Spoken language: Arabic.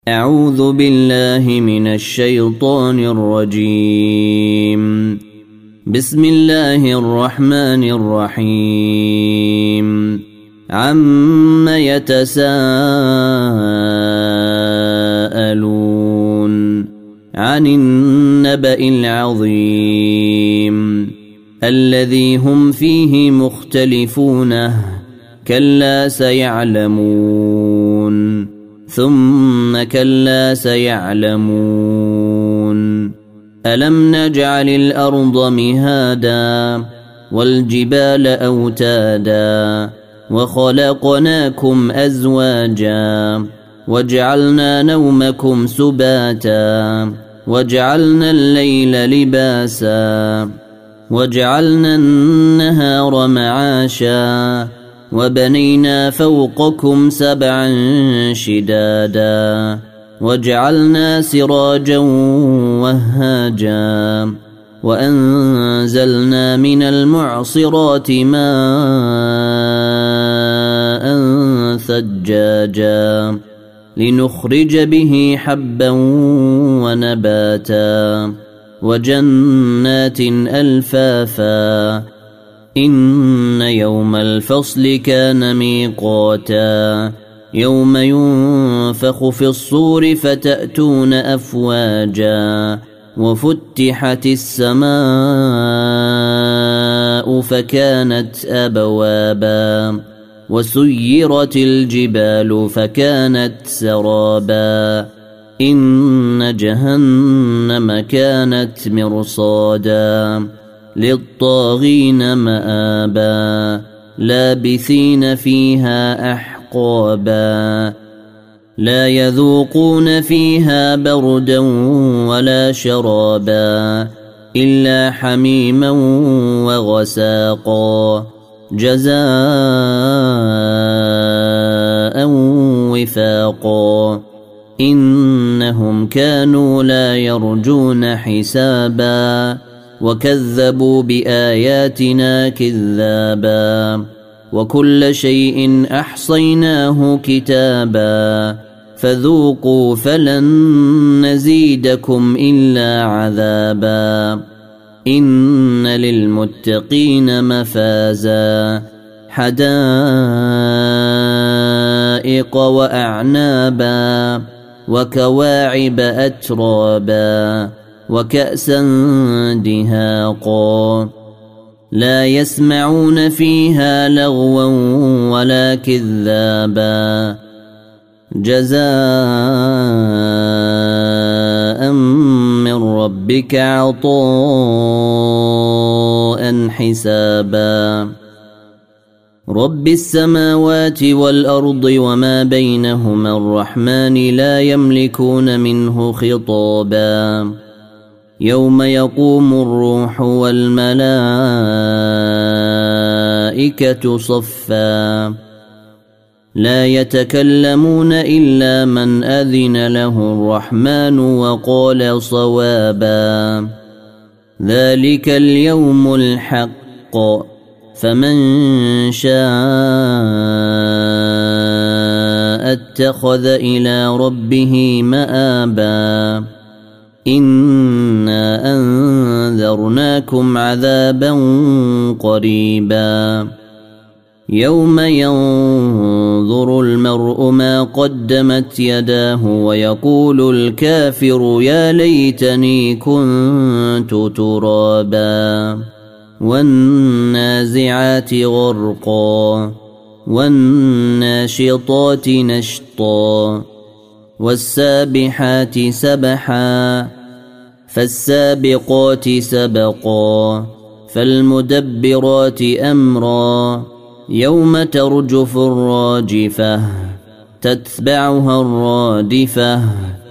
أعوذ بالله من الشيطان الرجيم. بسم الله الرحمن الرحيم. عم يتساءلون عن النبأ العظيم الذي هم فيه مختلفون كلا سيعلمون ثم كلا سيعلمون ألم نجعل الأرض مهادا والجبال أوتادا وخلقناكم أزواجا وجعلنا نومكم سباتا وجعلنا الليل لباسا وجعلنا النهار معاشا وبنينا فوقكم سبعا شدادا وجعلنا سراجا وهاجا وأنزلنا من المعصرات ماء ثجاجا لنخرج به حبا ونباتا وجنات ألفافا إن يوم الفصل كان ميقاتا يوم ينفخ في الصور فتأتون أفواجا وفتحت السماء فكانت أبوابا وسيرت الجبال فكانت سرابا إن جهنم كانت مرصادا للطاغين مآبا لابثين فيها أحقابا لا يذوقون فيها بردا ولا شرابا إلا حميما وغساقا جزاء وفاقا إنهم كانوا لا يرجون حسابا وكذبوا بآياتنا كذابا وكل شيء أحصيناه كتابا فذوقوا فلن نزيدكم إلا عذابا إن للمتقين مفازا حدائق وأعنابا وكواعب أترابا وكأسا دهاقا لا يسمعون فيها لغوا ولا كذابا جزاء من ربك عطاء حسابا رب السماوات والأرض وما بينهما الرحمن لا يملكون منه خطابا يوم يقوم الروح والملائكة صفا لا يتكلمون إلا من أذن له الرحمن وقال صوابا ذلك اليوم الحق فمن شاء اتخذ إلى ربه مآبا إنا أنذرناكم عذابا قريبا يوم ينظر المرء ما قدمت يداه ويقول الكافر يا ليتني كنت ترابا والنازعات غرقا والناشطات نشطا والسابحات سبحا فالسابقات سبقا فالمدبرات أمرا يوم ترجف الراجفة تتبعها الرادفة